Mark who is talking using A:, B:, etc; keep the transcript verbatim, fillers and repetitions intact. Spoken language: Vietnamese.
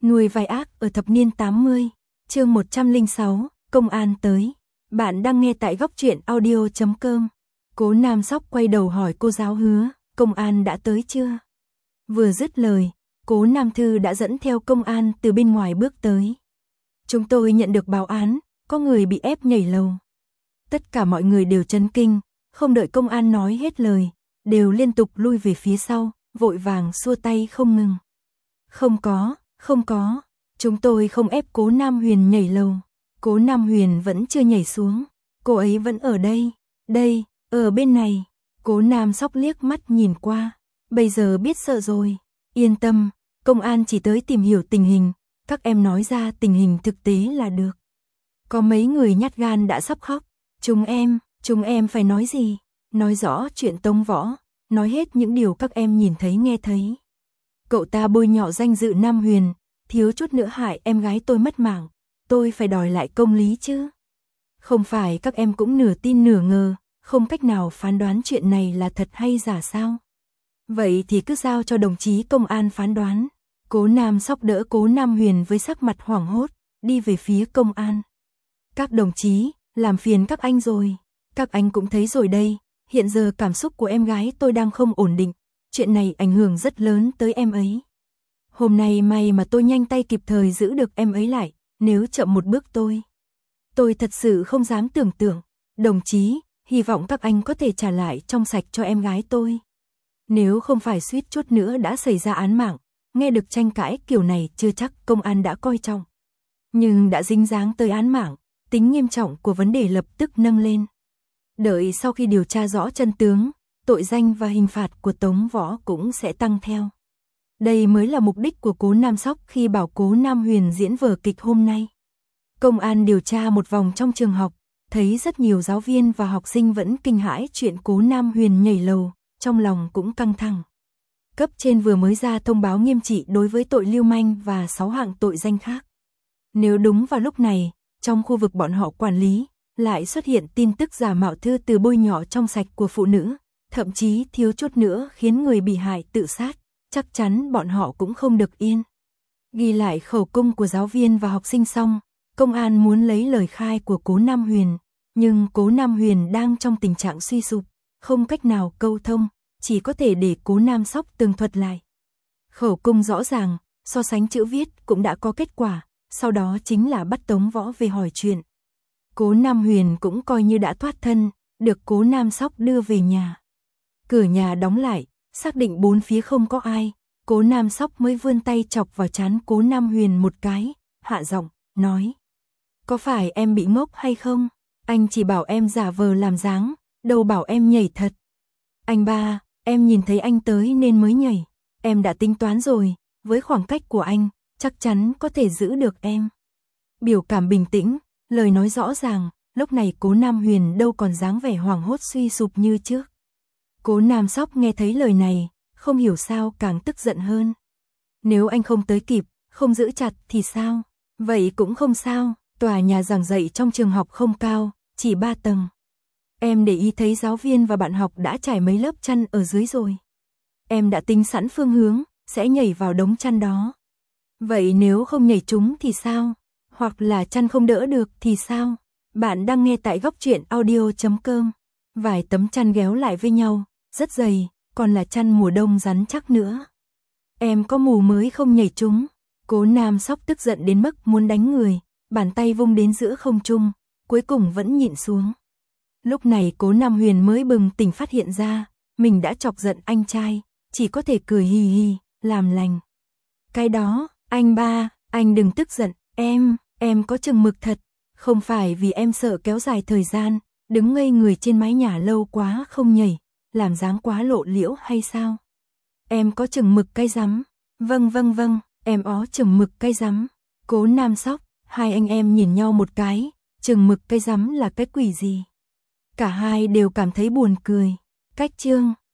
A: Nuôi vai ác ở thập niên tám mươi, chương một trăm lẻ sáu, công an tới. Bạn đang nghe tại góc truyện audio chấm com. Cố Nam Sóc quay đầu hỏi cô giáo Hứa, công an đã tới chưa? Vừa dứt lời, Cố Nam Thư đã dẫn theo công an từ bên ngoài bước tới. Chúng tôi nhận được báo án, có người bị ép nhảy lầu. Tất cả mọi người đều chấn kinh, không đợi công an nói hết lời, đều liên tục lui về phía sau, vội vàng xua tay không ngừng. Không có, không có, chúng tôi không ép Cố Nam Huyền nhảy lầu. Cố Nam Huyền vẫn chưa nhảy xuống, cô ấy vẫn ở đây, đây, ở bên này. Cố Nam Sóc liếc mắt nhìn qua, bây giờ biết sợ rồi, yên tâm, công an chỉ tới tìm hiểu tình hình, các em nói ra tình hình thực tế là được. Có mấy người nhát gan đã sắp khóc, chúng em, chúng em phải nói gì, nói rõ chuyện Tống Võ, nói hết những điều các em nhìn thấy nghe thấy. Cậu ta bôi nhọ danh dự Nam Huyền, thiếu chút nữa hại em gái tôi mất mạng, tôi phải đòi lại công lý chứ. Không phải các em cũng nửa tin nửa ngờ, không cách nào phán đoán chuyện này là thật hay giả sao? Vậy thì cứ giao cho đồng chí công an phán đoán. Cố Nam Sóc đỡ Cố Nam Huyền với sắc mặt hoảng hốt, đi về phía công an. Các đồng chí, làm phiền các anh rồi, các anh cũng thấy rồi đây, hiện giờ cảm xúc của em gái tôi đang không ổn định, chuyện này ảnh hưởng rất lớn tới em ấy. Hôm nay may mà tôi nhanh tay kịp thời giữ được em ấy lại, nếu chậm một bước tôi. Tôi thật sự không dám tưởng tượng, đồng chí, hy vọng các anh có thể trả lại trong sạch cho em gái tôi. Nếu không phải suýt chút nữa đã xảy ra án mạng, nghe được tranh cãi kiểu này chưa chắc công an đã coi trọng. Nhưng đã dính dáng tới án mạng, tính nghiêm trọng của vấn đề lập tức nâng lên. Đợi sau khi điều tra rõ chân tướng, tội danh và hình phạt của Tống Võ cũng sẽ tăng theo. Đây mới là mục đích của Cố Nam Sóc khi bảo Cố Nam Huyền diễn vở kịch hôm nay. Công an điều tra một vòng trong trường học, thấy rất nhiều giáo viên và học sinh vẫn kinh hãi chuyện Cố Nam Huyền nhảy lầu, trong lòng cũng căng thẳng. Cấp trên vừa mới ra thông báo nghiêm trị đối với tội lưu manh và sáu hạng tội danh khác. Nếu đúng vào lúc này, trong khu vực bọn họ quản lý, lại xuất hiện tin tức giả mạo thư từ bôi nhọ trong sạch của phụ nữ, thậm chí thiếu chút nữa khiến người bị hại tự sát, chắc chắn bọn họ cũng không được yên. Ghi lại khẩu cung của giáo viên và học sinh xong, công an muốn lấy lời khai của Cố Nam Huyền, nhưng Cố Nam Huyền đang trong tình trạng suy sụp, không cách nào câu thông, chỉ có thể để Cố Nam Sóc tường thuật lại. Khẩu cung rõ ràng, so sánh chữ viết cũng đã có kết quả, sau đó chính là bắt Tống Võ về hỏi chuyện. Cố Nam Huyền cũng coi như đã thoát thân, được Cố Nam Sóc đưa về nhà. Cửa nhà đóng lại, xác định bốn phía không có ai, Cố Nam Sóc mới vươn tay chọc vào trán Cố Nam Huyền một cái, hạ giọng, nói. Có phải em bị ngốc hay không? Anh chỉ bảo em giả vờ làm dáng, đâu bảo em nhảy thật. Anh ba, em nhìn thấy anh tới nên mới nhảy, em đã tính toán rồi, với khoảng cách của anh, chắc chắn có thể giữ được em. Biểu cảm bình tĩnh, lời nói rõ ràng, lúc này Cố Nam Huyền đâu còn dáng vẻ hoảng hốt suy sụp như trước. Cố Nam Sóc nghe thấy lời này, không hiểu sao càng tức giận hơn. Nếu anh không tới kịp, không giữ chặt thì sao? Vậy cũng không sao, tòa nhà giảng dạy trong trường học không cao, chỉ ba tầng. Em để ý thấy giáo viên và bạn học đã trải mấy lớp chăn ở dưới rồi. Em đã tính sẵn phương hướng, sẽ nhảy vào đống chăn đó. Vậy nếu không nhảy trúng thì sao? Hoặc là chăn không đỡ được thì sao? Bạn đang nghe tại góc truyện audio chấm com. Vài tấm chăn ghéo lại với nhau, rất dày, còn là chăn mùa đông rắn chắc nữa. Em có mù mới không nhảy trúng. Cố Nam Sóc tức giận đến mức muốn đánh người, bàn tay vung đến giữa không trung, cuối cùng vẫn nhịn xuống. Lúc này Cố Nam Huyền mới bừng tỉnh phát hiện ra, mình đã chọc giận anh trai, chỉ có thể cười hì hì, làm lành. Cái đó, anh ba, anh đừng tức giận, em, em có chừng mực thật, không phải vì em sợ kéo dài thời gian, đứng ngây người trên mái nhà lâu quá không nhảy, làm dáng quá lộ liễu hay sao? Em có chừng mực cái rắm, vâng vâng vâng, em ó chừng mực cái rắm. Cố Nam Sóc, hai anh em nhìn nhau một cái, chừng mực cái rắm là cái quỷ gì? Cả hai đều cảm thấy buồn cười. Cách chương